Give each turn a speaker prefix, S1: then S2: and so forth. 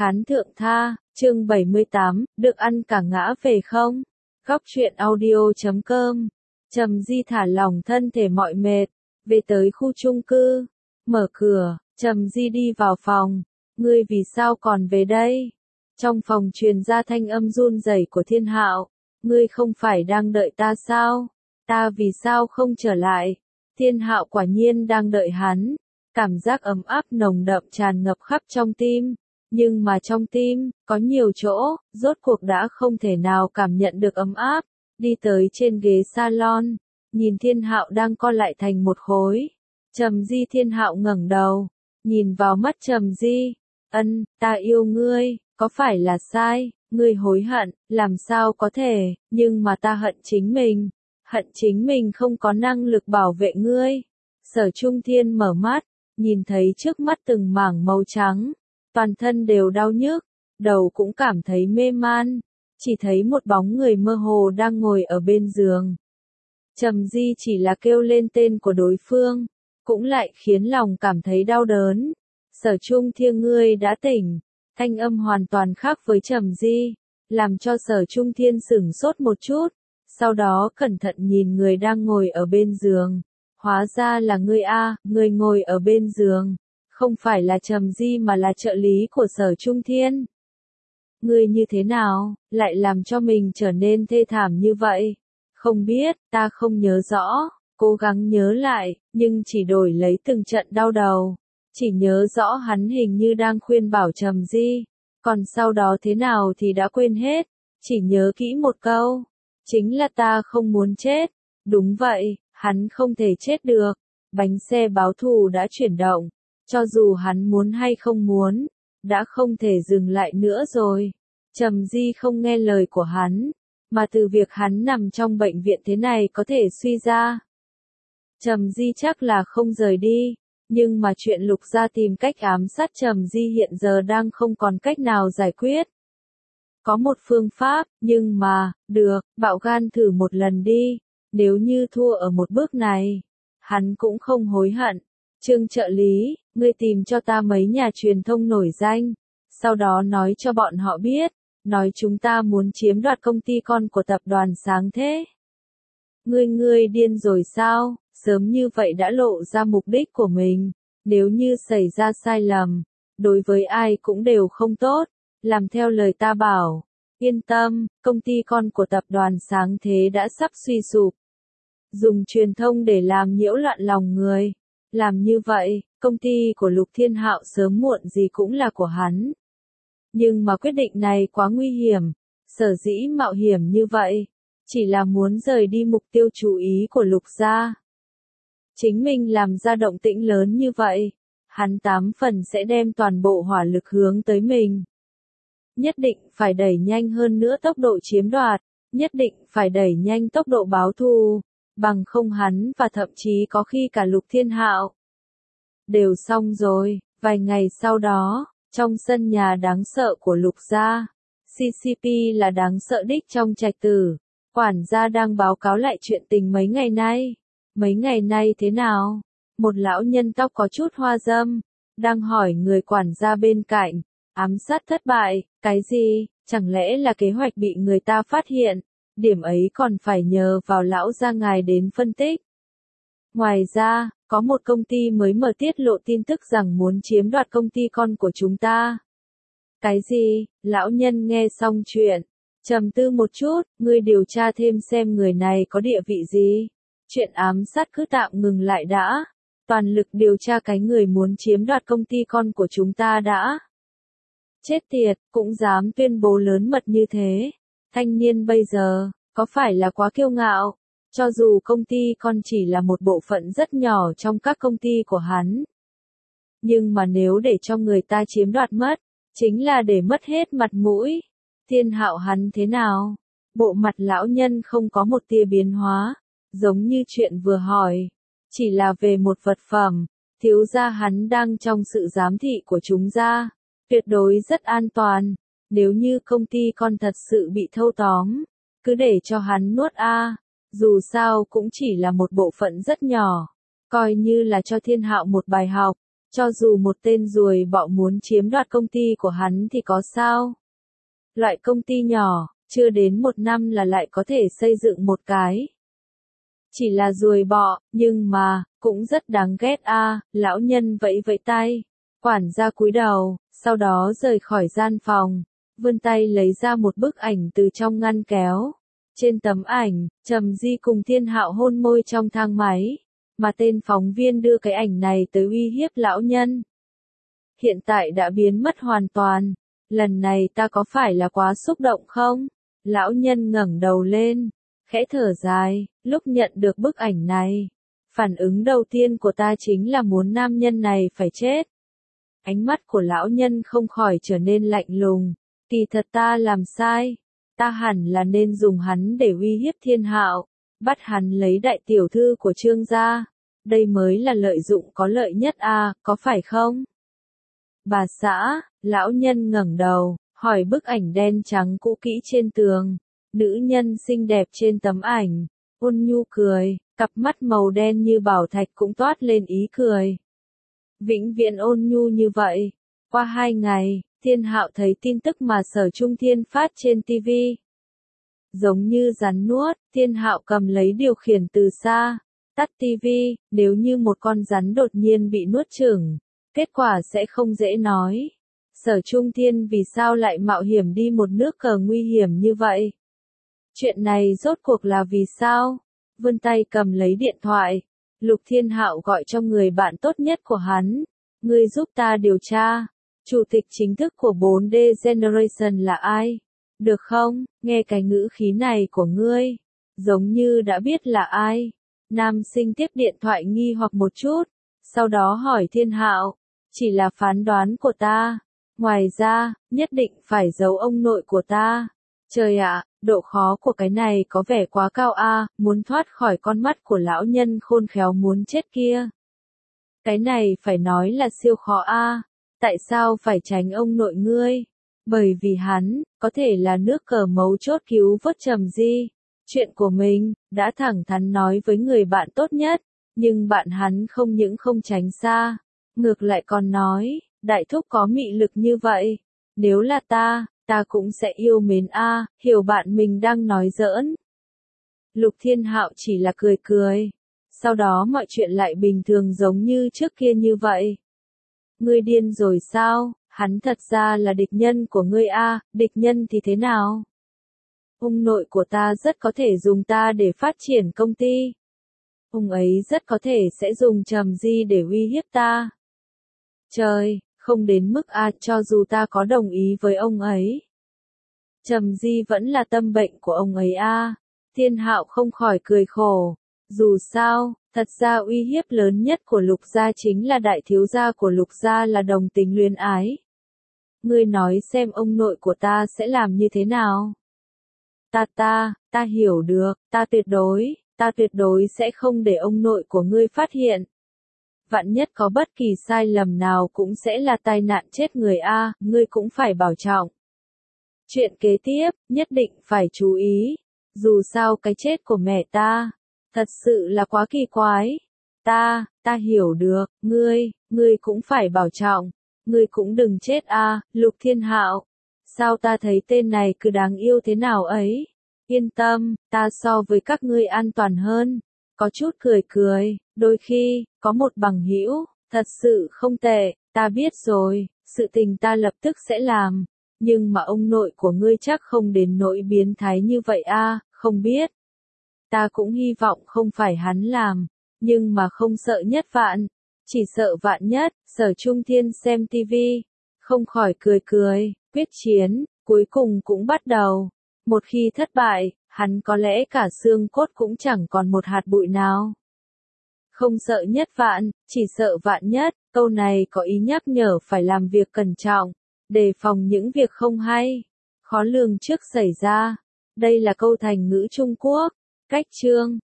S1: Khán thượng tha, chương 78, được ăn cả ngã về không? Góc truyện audio.com. Trầm Di thả lỏng thân thể mọi mệt, về tới khu chung cư, mở cửa, Trầm Di đi vào phòng, ngươi vì sao còn về đây? Trong phòng truyền ra thanh âm run rẩy của Thiên Hạo, ngươi không phải đang đợi ta sao? Ta vì sao không trở lại? Thiên Hạo quả nhiên đang đợi hắn, cảm giác ấm áp nồng đậm tràn ngập khắp trong tim. Nhưng mà trong tim, có nhiều chỗ, rốt cuộc đã không thể nào cảm nhận được ấm áp. Đi tới trên ghế salon, nhìn Thiên Hạo đang co lại thành một khối. Trầm Di. Thiên Hạo ngẩng đầu, nhìn vào mắt Trầm Di. Ta yêu ngươi, có phải là sai, ngươi hối hận, làm sao có thể, nhưng mà ta hận chính mình không có năng lực bảo vệ ngươi. Sở Trung Thiên mở mắt, nhìn thấy trước mắt từng mảng màu trắng. Toàn thân đều đau nhức, đầu cũng cảm thấy mê man, chỉ thấy một bóng người mơ hồ đang ngồi ở bên giường. Trầm Di chỉ là kêu lên tên của đối phương, cũng lại khiến lòng cảm thấy đau đớn. Sở Trung Thiên, ngươi đã tỉnh, thanh âm hoàn toàn khác với Trầm Di, làm cho Sở Trung Thiên sửng sốt một chút, sau đó cẩn thận nhìn người đang ngồi ở bên giường. Hóa ra là ngươi a, người ngồi ở bên giường. Không phải là Trầm Di mà là trợ lý của Sở Trung Thiên. Ngươi như thế nào, lại làm cho mình trở nên thê thảm như vậy? Không biết, ta không nhớ rõ, cố gắng nhớ lại, nhưng chỉ đổi lấy từng trận đau đầu. Chỉ nhớ rõ hắn hình như đang khuyên bảo Trầm Di, còn sau đó thế nào thì đã quên hết, chỉ nhớ kỹ một câu, chính là ta không muốn chết. Đúng vậy, hắn không thể chết được, bánh xe báo thù đã chuyển động. Cho dù hắn muốn hay không muốn, đã không thể dừng lại nữa rồi. Trầm Di không nghe lời của hắn, mà từ việc hắn nằm trong bệnh viện thế này có thể suy ra. Trầm Di chắc là không rời đi, nhưng mà chuyện Lục Gia tìm cách ám sát Trầm Di hiện giờ đang không còn cách nào giải quyết. Có một phương pháp, nhưng mà, được, bạo gan thử một lần đi, nếu như thua ở một bước này, hắn cũng không hối hận. Trương trợ lý, ngươi tìm cho ta mấy nhà truyền thông nổi danh, sau đó nói cho bọn họ biết, nói chúng ta muốn chiếm đoạt công ty con của tập đoàn Sáng Thế. Ngươi điên rồi sao, sớm như vậy đã lộ ra mục đích của mình, nếu như xảy ra sai lầm, đối với ai cũng đều không tốt, làm theo lời ta bảo, yên tâm, công ty con của tập đoàn Sáng Thế đã sắp suy sụp. Dùng truyền thông để làm nhiễu loạn lòng người. Làm như vậy, công ty của Lục Thiên Hạo sớm muộn gì cũng là của hắn. Nhưng mà quyết định này quá nguy hiểm, sở dĩ mạo hiểm như vậy, chỉ là muốn rời đi mục tiêu chú ý của Lục gia. Chính mình làm ra động tĩnh lớn như vậy, hắn 8 phần sẽ đem toàn bộ hỏa lực hướng tới mình. Nhất định phải đẩy nhanh hơn nữa tốc độ chiếm đoạt, nhất định phải đẩy nhanh tốc độ báo thù. Bằng không hắn và thậm chí có khi cả Lục Thiên Hạo đều xong rồi. Vài ngày sau đó, trong sân nhà đáng sợ của Lục gia, CCP là đáng sợ đích trong trạch tử, quản gia đang báo cáo lại chuyện tình mấy ngày nay. Mấy ngày nay thế nào? Một lão nhân tóc có chút hoa râm, đang hỏi người quản gia bên cạnh, ám sát thất bại, cái gì? Chẳng lẽ là kế hoạch bị người ta phát hiện? Điểm ấy còn phải nhờ vào lão gia ngài đến phân tích. Ngoài ra, có một công ty mới mở tiết lộ tin tức rằng muốn chiếm đoạt công ty con của chúng ta. Cái gì? Lão nhân nghe xong chuyện, trầm tư một chút, ngươi điều tra thêm xem người này có địa vị gì. Chuyện ám sát cứ tạm ngừng lại đã. Toàn lực điều tra cái người muốn chiếm đoạt công ty con của chúng ta đã. Chết tiệt, cũng dám tuyên bố lớn mật như thế. Thanh niên bây giờ, có phải là quá kiêu ngạo? Cho dù công ty con chỉ là một bộ phận rất nhỏ trong các công ty của hắn. Nhưng mà nếu để cho người ta chiếm đoạt mất, chính là để mất hết mặt mũi. Thiên Hạo hắn thế nào? Bộ mặt lão nhân không có một tia biến hóa, giống như chuyện vừa hỏi. Chỉ là về một vật phẩm, thiếu gia hắn đang trong sự giám thị của chúng ta. Tuyệt đối rất an toàn. Nếu như công ty con thật sự bị thâu tóm, cứ để cho hắn nuốt a, dù sao cũng chỉ là một bộ phận rất nhỏ, coi như là cho Thiên Hạo một bài học. Cho dù một tên ruồi bọ muốn chiếm đoạt công ty của hắn thì có sao? Loại công ty nhỏ, chưa đến 1 năm là lại có thể xây dựng một cái. Chỉ là ruồi bọ, nhưng mà, cũng rất đáng ghét a. Lão nhân vẫy vẫy tay. Quản gia cúi đầu, sau đó rời khỏi gian phòng, vươn tay lấy ra một bức ảnh từ trong ngăn kéo. Trên tấm ảnh, Trầm Di cùng Thiên Hạo hôn môi trong thang máy, mà tên phóng viên đưa cái ảnh này tới uy hiếp lão nhân. Hiện tại đã biến mất hoàn toàn, lần này ta có phải là quá xúc động không? Lão nhân ngẩng đầu lên, khẽ thở dài, lúc nhận được bức ảnh này, phản ứng đầu tiên của ta chính là muốn nam nhân này phải chết. Ánh mắt của lão nhân không khỏi trở nên lạnh lùng, kỳ thật ta làm sai, ta hẳn là nên dùng hắn để uy hiếp Thiên Hạo, bắt hắn lấy đại tiểu thư của Trương gia, đây mới là lợi dụng có lợi nhất a, có phải không? Bà xã, lão nhân ngẩng đầu, hỏi bức ảnh đen trắng cũ kỹ trên tường, nữ nhân xinh đẹp trên tấm ảnh, ôn nhu cười, cặp mắt màu đen như bảo thạch cũng toát lên ý cười. Vĩnh viễn ôn nhu như vậy. Qua 2 ngày, Thiên Hạo thấy tin tức mà Sở Trung Thiên phát trên TV. Giống như rắn nuốt, Thiên Hạo cầm lấy điều khiển từ xa, tắt TV, nếu như một con rắn đột nhiên bị nuốt chửng, kết quả sẽ không dễ nói. Sở Trung Thiên vì sao lại mạo hiểm đi một nước cờ nguy hiểm như vậy? Chuyện này rốt cuộc là vì sao? Vươn tay cầm lấy điện thoại, Lục Thiên Hạo gọi cho người bạn tốt nhất của hắn. Ngươi giúp ta điều tra, chủ tịch chính thức của 4D Generation là ai? Được không? Nghe cái ngữ khí này của ngươi, giống như đã biết là ai. Nam sinh tiếp điện thoại nghi hoặc một chút, sau đó hỏi Thiên Hạo, chỉ là phán đoán của ta. Ngoài ra, nhất định phải giấu ông nội của ta. Trời ạ, độ khó của cái này có vẻ quá cao a, muốn thoát khỏi con mắt của lão nhân khôn khéo muốn chết kia. Cái này phải nói là siêu khó a. Tại sao phải tránh ông nội ngươi? Bởi vì hắn, có thể là nước cờ mấu chốt cứu vớt Trầm Di. Chuyện của mình, đã thẳng thắn nói với người bạn tốt nhất, nhưng bạn hắn không những không tránh xa, ngược lại còn nói, đại thúc có mị lực như vậy, nếu là ta cũng sẽ yêu mến a, hiểu bạn mình đang nói giỡn. Lục Thiên Hạo chỉ là cười cười, sau đó mọi chuyện lại bình thường giống như trước kia như vậy. Ngươi điên rồi sao? Hắn thật ra là địch nhân của ngươi a, địch nhân thì thế nào? Ông nội của ta rất có thể dùng ta để phát triển công ty. Ông ấy rất có thể sẽ dùng Trầm Di để uy hiếp ta. Trời, không đến mức cho dù ta có đồng ý với ông ấy. Trầm Di vẫn là tâm bệnh của ông ấy a. Thiên Hạo không khỏi cười khổ. Dù sao, thật ra uy hiếp lớn nhất của Lục gia chính là đại thiếu gia của Lục gia là đồng tính luyến ái. Ngươi nói xem ông nội của ta sẽ làm như thế nào? Ta hiểu được, ta tuyệt đối sẽ không để ông nội của ngươi phát hiện. Vạn nhất có bất kỳ sai lầm nào cũng sẽ là tai nạn chết người a, ngươi cũng phải bảo trọng. Chuyện kế tiếp, nhất định phải chú ý. Dù sao cái chết của mẹ ta, thật sự là quá kỳ quái. Ta hiểu được, ngươi cũng phải bảo trọng. Ngươi cũng đừng chết a, Lục Thiên Hạo. Sao ta thấy tên này cứ đáng yêu thế nào ấy? Yên tâm, ta so với các ngươi an toàn hơn. Có chút cười, đôi khi, có một bằng hữu, thật sự không tệ, ta biết rồi, sự tình ta lập tức sẽ làm. Nhưng mà ông nội của ngươi chắc không đến nỗi biến thái như vậy a, không biết. Ta cũng hy vọng không phải hắn làm, nhưng mà không sợ nhất vạn, chỉ sợ vạn nhất. Sở Trung Thiên xem TV, không khỏi cười, quyết chiến, cuối cùng cũng bắt đầu. Một khi thất bại, hắn có lẽ cả xương cốt cũng chẳng còn một hạt bụi nào. Không sợ nhất vạn, chỉ sợ vạn nhất, câu này có ý nhắc nhở phải làm việc cẩn trọng, đề phòng những việc không hay, khó lường trước xảy ra. Đây là câu thành ngữ Trung Quốc. Cách chương